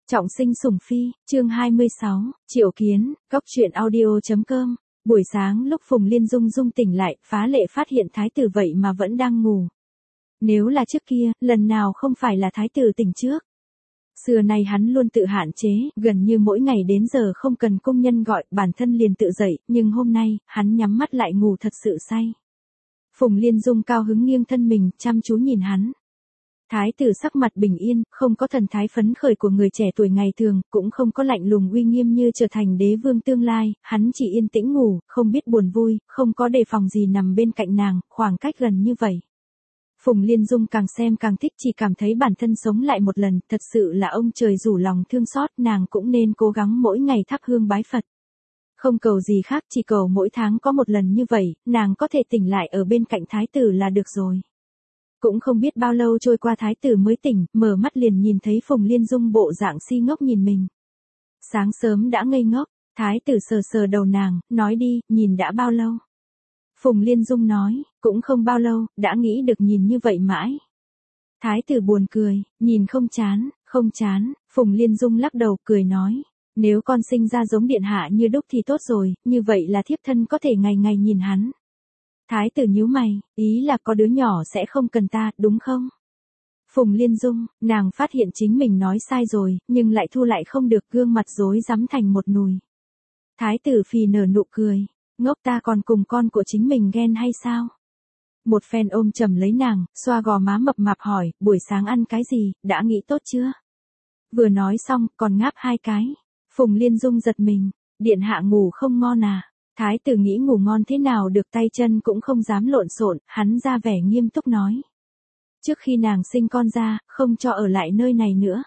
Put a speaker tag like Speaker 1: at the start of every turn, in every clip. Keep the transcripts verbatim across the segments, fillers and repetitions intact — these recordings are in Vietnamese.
Speaker 1: Trọng sinh sủng phi, chương hai mươi sáu, Triệu Kiến, góc truyện audio.com. Buổi sáng lúc Phùng Liên Dung Dung tỉnh lại, phá lệ phát hiện thái tử vậy mà vẫn đang ngủ. Nếu là trước kia, lần nào không phải là thái tử tỉnh trước. Xưa nay hắn luôn tự hạn chế, gần như mỗi ngày đến giờ không cần công nhân gọi, bản thân liền tự dậy, nhưng hôm nay, hắn nhắm mắt lại ngủ thật sự say. Phùng Liên Dung cao hứng nghiêng thân mình, chăm chú nhìn hắn. Thái tử sắc mặt bình yên, không có thần thái phấn khởi của người trẻ tuổi ngày thường, cũng không có lạnh lùng uy nghiêm như trở thành đế vương tương lai, hắn chỉ yên tĩnh ngủ, không biết buồn vui, không có đề phòng gì nằm bên cạnh nàng, khoảng cách gần như vậy. Phùng Liên Dung càng xem càng thích, chỉ cảm thấy bản thân sống lại một lần, thật sự là ông trời rủ lòng thương xót, nàng cũng nên cố gắng mỗi ngày thắp hương bái Phật. Không cầu gì khác, chỉ cầu mỗi tháng có một lần như vậy, nàng có thể tỉnh lại ở bên cạnh thái tử là được rồi. Cũng không biết bao lâu trôi qua thái tử mới tỉnh, mở mắt liền nhìn thấy Phùng Liên Dung bộ dạng si ngốc nhìn mình. Sáng sớm đã ngây ngốc, thái tử sờ sờ đầu nàng, nói đi, nhìn đã bao lâu. Phùng Liên Dung nói, cũng không bao lâu, đã nghĩ được nhìn như vậy mãi. Thái tử buồn cười, nhìn không chán, không chán, Phùng Liên Dung lắc đầu cười nói, nếu con sinh ra giống điện hạ như đúc thì tốt rồi, như vậy là thiếp thân có thể ngày ngày nhìn hắn. Thái tử nhíu mày, ý là có đứa nhỏ sẽ không cần ta, đúng không? Phùng Liên Dung, nàng phát hiện chính mình nói sai rồi, nhưng lại thu lại không được, gương mặt rối rắm thành một nùi. Thái tử phì nở nụ cười, ngốc, ta còn cùng con của chính mình ghen hay sao? Một phen ôm chầm lấy nàng, xoa gò má mập mạp hỏi, buổi sáng ăn cái gì, đã nghĩ tốt chưa? Vừa nói xong, còn ngáp hai cái. Phùng Liên Dung giật mình, điện hạ ngủ không ngon à? Thái tử nghĩ ngủ ngon thế nào được, tay chân cũng không dám lộn xộn, hắn ra vẻ nghiêm túc nói. Trước khi nàng sinh con ra, không cho ở lại nơi này nữa.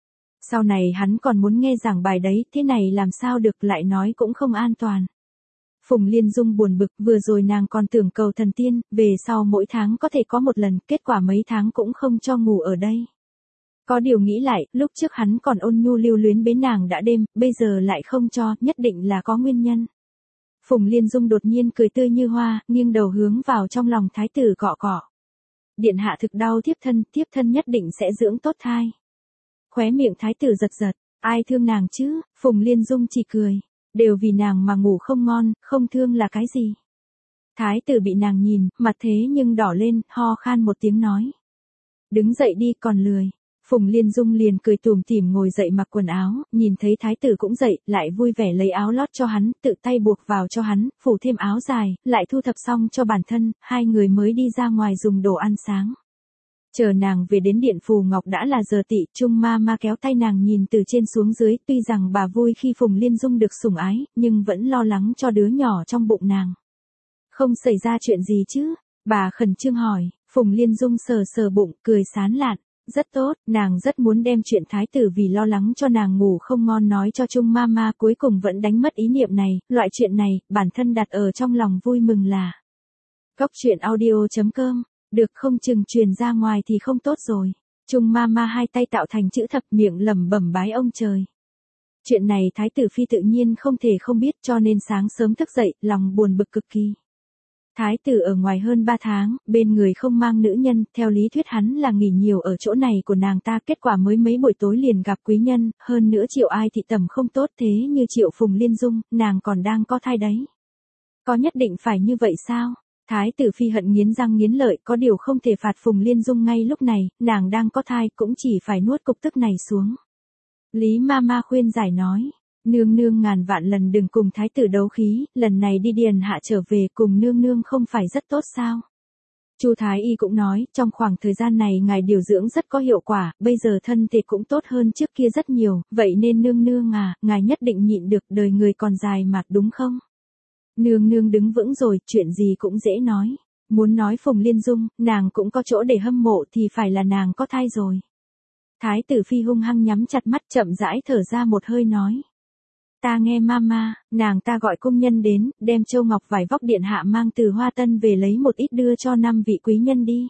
Speaker 1: Sau này hắn còn muốn nghe giảng bài đấy, thế này làm sao được, lại nói cũng không an toàn. Phùng Liên Dung buồn bực, vừa rồi nàng còn tưởng cầu thần tiên, về sau mỗi tháng có thể có một lần, kết quả mấy tháng cũng không cho ngủ ở đây. Có điều nghĩ lại, lúc trước hắn còn ôn nhu lưu luyến bế nàng đã đêm, bây giờ lại không cho, nhất định là có nguyên nhân. Phùng Liên Dung đột nhiên cười tươi như hoa, nghiêng đầu hướng vào trong lòng thái tử cọ cọ. Điện hạ thực đau thiếp thân, thiếp thân nhất định sẽ dưỡng tốt thai. Khóe miệng thái tử giật giật, ai thương nàng chứ, Phùng Liên Dung chỉ cười, đều vì nàng mà ngủ không ngon, không thương là cái gì. Thái tử bị nàng nhìn, mặt thế nhưng đỏ lên, ho khan một tiếng nói. Đứng dậy đi, còn lười. Phùng Liên Dung liền cười tủm tỉm ngồi dậy mặc quần áo, nhìn thấy thái tử cũng dậy, lại vui vẻ lấy áo lót cho hắn, tự tay buộc vào cho hắn, phủ thêm áo dài, lại thu thập xong cho bản thân, hai người mới đi ra ngoài dùng đồ ăn sáng. Chờ nàng về đến điện Phù Ngọc đã là giờ tỵ, Trung ma ma kéo tay nàng nhìn từ trên xuống dưới, tuy rằng bà vui khi Phùng Liên Dung được sủng ái, nhưng vẫn lo lắng cho đứa nhỏ trong bụng nàng. Không xảy ra chuyện gì chứ? Bà khẩn trương hỏi. Phùng Liên Dung sờ sờ bụng, cười sán lạn. Rất tốt, nàng rất muốn đem chuyện thái tử vì lo lắng cho nàng ngủ không ngon nói cho Trung Mama, cuối cùng vẫn đánh mất ý niệm này, loại chuyện này, bản thân đặt ở trong lòng vui mừng là. Góc truyện audio.com, được không chừng truyền ra ngoài thì không tốt rồi. Trung Mama hai tay tạo thành chữ thập, miệng lẩm bẩm bái ông trời. Chuyện này thái tử phi tự nhiên không thể không biết, cho nên sáng sớm thức dậy, lòng buồn bực cực kỳ. Thái tử ở ngoài hơn ba tháng, bên người không mang nữ nhân, theo lý thuyết hắn là nghỉ nhiều ở chỗ này của nàng ta, kết quả mới mấy buổi tối liền gặp quý nhân, hơn nữa Triệu Ai thị tầm không tốt, thế như Triệu Phùng Liên Dung, nàng còn đang có thai đấy. Có nhất định phải như vậy sao? Thái tử phi hận nghiến răng nghiến lợi, có điều không thể phạt Phùng Liên Dung ngay lúc này, nàng đang có thai cũng chỉ phải nuốt cục tức này xuống. Lý Mama khuyên giải nói. Nương nương ngàn vạn lần đừng cùng thái tử đấu khí, lần này đi điền hạ trở về cùng nương nương không phải rất tốt sao? Chu Thái Y cũng nói, trong khoảng thời gian này ngài điều dưỡng rất có hiệu quả, bây giờ thân thể cũng tốt hơn trước kia rất nhiều, vậy nên nương nương à, ngài nhất định nhịn được, đời người còn dài mà, đúng không? Nương nương đứng vững rồi, chuyện gì cũng dễ nói. Muốn nói Phùng Liên Dung, nàng cũng có chỗ để hâm mộ thì phải là nàng có thai rồi. Thái tử phi hung hăng nhắm chặt mắt, chậm rãi thở ra một hơi nói. Ta nghe mama, nàng ta gọi công nhân đến, đem châu ngọc vải vóc điện hạ mang từ Hoa Tân về lấy một ít đưa cho năm vị quý nhân đi.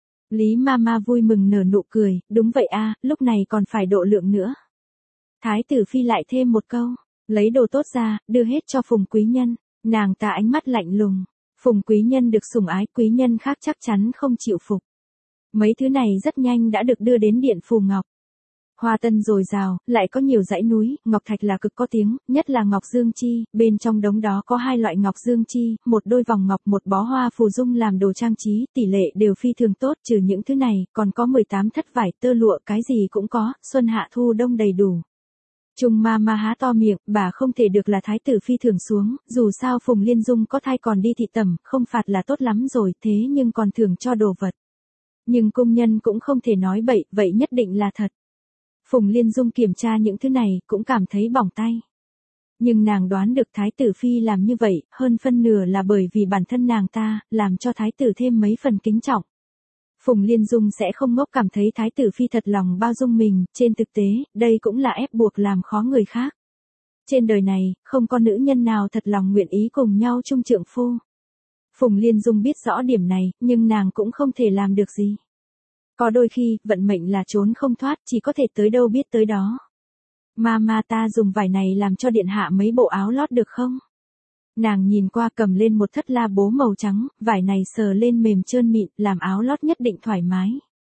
Speaker 1: Lý mama vui mừng nở nụ cười, đúng vậy a, lúc này còn phải độ lượng nữa. Thái tử phi lại thêm một câu, lấy đồ tốt ra, đưa hết cho Phùng quý nhân, nàng ta ánh mắt lạnh lùng. Phùng quý nhân được sủng ái, quý nhân khác chắc chắn không chịu phục. Mấy thứ này rất nhanh đã được đưa đến điện Phù Ngọc. Hoa tân dồi dào, lại có nhiều dãy núi, ngọc thạch là cực có tiếng, nhất là ngọc dương chi, bên trong đống đó có hai loại ngọc dương chi, một đôi vòng ngọc, một bó hoa phù dung làm đồ trang trí, tỷ lệ đều phi thường tốt, trừ những thứ này, còn có mười tám thất vải, tơ lụa, cái gì cũng có, xuân hạ thu đông đầy đủ. Trung ma ma há to miệng, bà không thể được là thái tử phi thường xuống, dù sao Phùng Liên Dung có thai còn đi thị tẩm, không phạt là tốt lắm rồi, thế nhưng còn thưởng cho đồ vật. Nhưng công nhân cũng không thể nói bậy, vậy nhất định là thật. Phùng Liên Dung kiểm tra những thứ này, cũng cảm thấy bỏng tay. Nhưng nàng đoán được thái tử phi làm như vậy, hơn phân nửa là bởi vì bản thân nàng ta, làm cho thái tử thêm mấy phần kính trọng. Phùng Liên Dung sẽ không ngốc cảm thấy thái tử phi thật lòng bao dung mình, trên thực tế, đây cũng là ép buộc làm khó người khác. Trên đời này, không có nữ nhân nào thật lòng nguyện ý cùng nhau chung trượng phu. Phùng Liên Dung biết rõ điểm này, nhưng nàng cũng không thể làm được gì. Có đôi khi, vận mệnh là trốn không thoát, chỉ có thể tới đâu biết tới đó. Mama ta dùng vải này làm cho điện hạ mấy bộ áo lót được không? Nàng nhìn qua cầm lên một thất la bố màu trắng, vải này sờ lên mềm trơn mịn, làm áo lót nhất định thoải mái.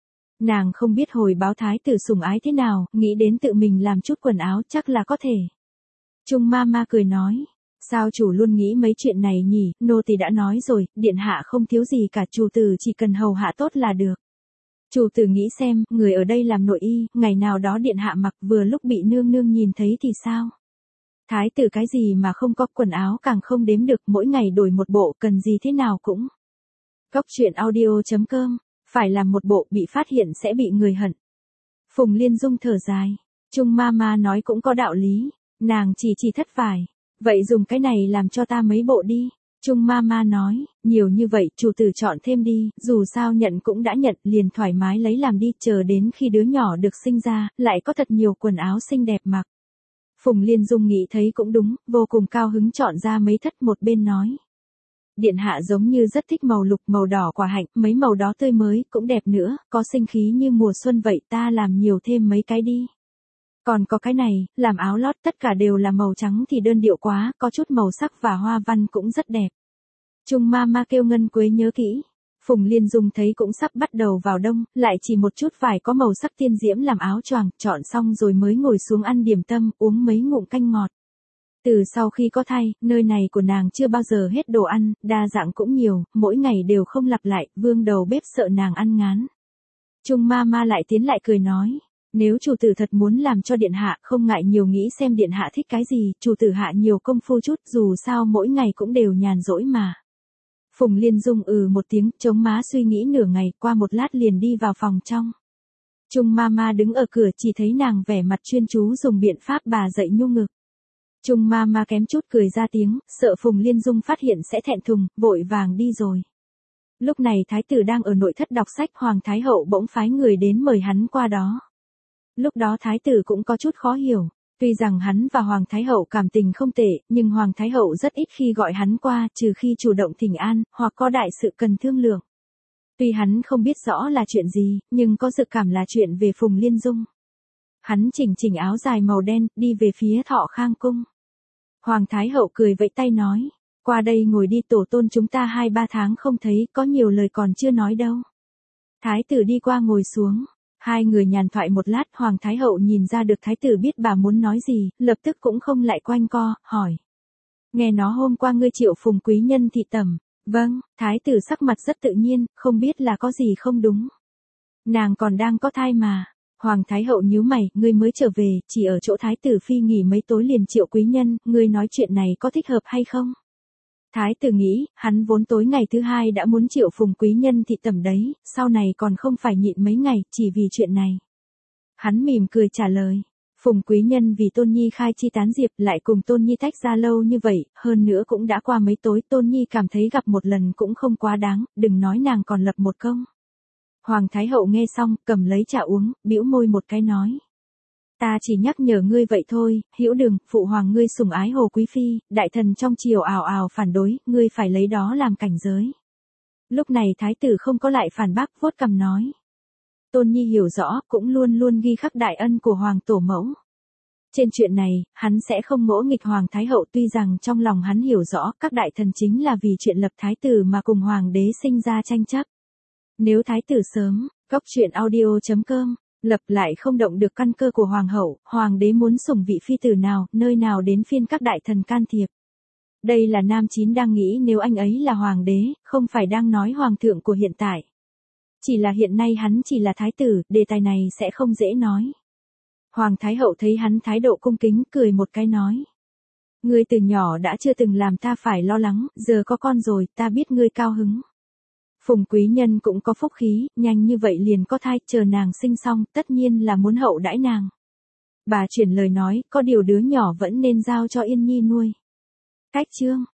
Speaker 1: Nàng không biết hồi báo thái tử sủng ái thế nào, nghĩ đến tự mình làm chút quần áo chắc là có thể. Trung Mama cười nói, sao chủ luôn nghĩ mấy chuyện này nhỉ, nô tỳ đã nói rồi, điện hạ không thiếu gì cả, chủ tử chỉ cần hầu hạ tốt là được. Chủ tử nghĩ xem, người ở đây làm nội y, ngày nào đó điện hạ mặc vừa lúc bị nương nương nhìn thấy thì sao? Thái tử cái gì mà không có, quần áo càng không đếm được, mỗi ngày đổi một bộ, cần gì thế nào cũng. Cốc truyện audio chấm com, phải làm một bộ bị phát hiện sẽ bị người hận. Phùng Liên Dung thở dài, Trung Mama nói cũng có đạo lý, nàng chỉ chỉ thất vải, vậy dùng cái này làm cho ta mấy bộ đi. Trung Mama nói, nhiều như vậy, chủ tử chọn thêm đi, dù sao nhận cũng đã nhận, liền thoải mái lấy làm đi, chờ đến khi đứa nhỏ được sinh ra, lại có thật nhiều quần áo xinh đẹp mặc. Phùng Liên Dung nghĩ thấy cũng đúng, vô cùng cao hứng chọn ra mấy thất, một bên nói. Điện hạ giống như rất thích màu lục, màu đỏ quả hạnh, mấy màu đó tươi mới, cũng đẹp nữa, có sinh khí như mùa xuân vậy, ta làm nhiều thêm mấy cái đi. Còn có cái này, làm áo lót tất cả đều là màu trắng thì đơn điệu quá, có chút màu sắc và hoa văn cũng rất đẹp. Trung Mama kêu Ngân Quế nhớ kỹ. Phùng Liên Dung thấy cũng sắp bắt đầu vào đông, lại chỉ một chút vải có màu sắc tiên diễm làm áo choàng, chọn xong rồi mới ngồi xuống ăn điểm tâm, uống mấy ngụm canh ngọt. Từ sau khi có thai, nơi này của nàng chưa bao giờ hết đồ ăn, đa dạng cũng nhiều, mỗi ngày đều không lặp lại, vương đầu bếp sợ nàng ăn ngán. Trung Mama lại tiến lại cười nói. Nếu chủ tử thật muốn làm cho điện hạ, không ngại nhiều nghĩ xem điện hạ thích cái gì, chủ tử hạ nhiều công phu chút, dù sao mỗi ngày cũng đều nhàn rỗi mà. Phùng Liên Dung ừ một tiếng, chống má suy nghĩ nửa ngày, qua một lát liền đi vào phòng trong. Trung Mama đứng ở cửa chỉ thấy nàng vẻ mặt chuyên chú dùng biện pháp bà dậy nhu ngực. Trung Mama kém chút cười ra tiếng, sợ Phùng Liên Dung phát hiện sẽ thẹn thùng, vội vàng đi rồi. Lúc này thái tử đang ở nội thất đọc sách, Hoàng Thái Hậu bỗng phái người đến mời hắn qua đó. Lúc đó thái tử cũng có chút khó hiểu, tuy rằng hắn và Hoàng Thái Hậu cảm tình không tệ, nhưng Hoàng Thái Hậu rất ít khi gọi hắn qua, trừ khi chủ động thỉnh an, hoặc có đại sự cần thương lượng. Tuy hắn không biết rõ là chuyện gì, nhưng có dự cảm là chuyện về Phùng Liên Dung. Hắn chỉnh chỉnh áo dài màu đen, đi về phía Thọ Khang cung. Hoàng Thái Hậu cười vẫy tay nói, qua đây ngồi đi, tổ tôn chúng ta hai ba tháng không thấy, có nhiều lời còn chưa nói đâu. Thái tử đi qua ngồi xuống. Hai người nhàn thoại một lát, Hoàng Thái Hậu nhìn ra được thái tử biết bà muốn nói gì, lập tức cũng không lại quanh co, hỏi. Nghe nói hôm qua ngươi triệu Phùng quý nhân thị tẩm. Vâng, thái tử sắc mặt rất tự nhiên, không biết là có gì không đúng. Nàng còn đang có thai mà. Hoàng Thái Hậu nhíu mày, ngươi mới trở về, chỉ ở chỗ thái tử phi nghỉ mấy tối liền triệu quý nhân, ngươi nói chuyện này có thích hợp hay không? Thái tử nghĩ, hắn vốn tối ngày thứ hai đã muốn triệu Phùng quý nhân thị tẩm đấy, sau này còn không phải nhịn mấy ngày, chỉ vì chuyện này. Hắn mỉm cười trả lời, Phùng quý nhân vì Tôn Nhi khai chi tán diệp, lại cùng Tôn Nhi tách ra lâu như vậy, hơn nữa cũng đã qua mấy tối, Tôn Nhi cảm thấy gặp một lần cũng không quá đáng, đừng nói nàng còn lập một công. Hoàng Thái Hậu nghe xong, cầm lấy trà uống, bĩu môi một cái nói. Ta chỉ nhắc nhở ngươi vậy thôi, hữu đừng, phụ hoàng ngươi sủng ái Hồ Quý Phi, đại thần trong triều ào ào phản đối, ngươi phải lấy đó làm cảnh giới. Lúc này thái tử không có lại phản bác, vuốt cằm nói. Tôn Nhi hiểu rõ, cũng luôn luôn ghi khắc đại ân của hoàng tổ mẫu. Trên chuyện này, hắn sẽ không ngỗ nghịch Hoàng Thái Hậu, tuy rằng trong lòng hắn hiểu rõ, các đại thần chính là vì chuyện lập thái tử mà cùng hoàng đế sinh ra tranh chấp. Nếu thái tử sớm, cốc truyện audio chấm com Lập lại không động được căn cơ của hoàng hậu, hoàng đế muốn sủng vị phi tử nào, nơi nào đến phiên các đại thần can thiệp. Đây là Nam Chín đang nghĩ nếu anh ấy là hoàng đế, không phải đang nói hoàng thượng của hiện tại. Chỉ là hiện nay hắn chỉ là thái tử, đề tài này sẽ không dễ nói. Hoàng thái hậu thấy hắn thái độ cung kính, cười một cái nói. Ngươi từ nhỏ đã chưa từng làm ta phải lo lắng, giờ có con rồi, ta biết ngươi cao hứng. Phùng quý nhân cũng có phúc khí, nhanh như vậy liền có thai, chờ nàng sinh xong, tất nhiên là muốn hậu đãi nàng. Bà chuyển lời nói, có điều đứa nhỏ vẫn nên giao cho Yên Nhi nuôi. Cách chương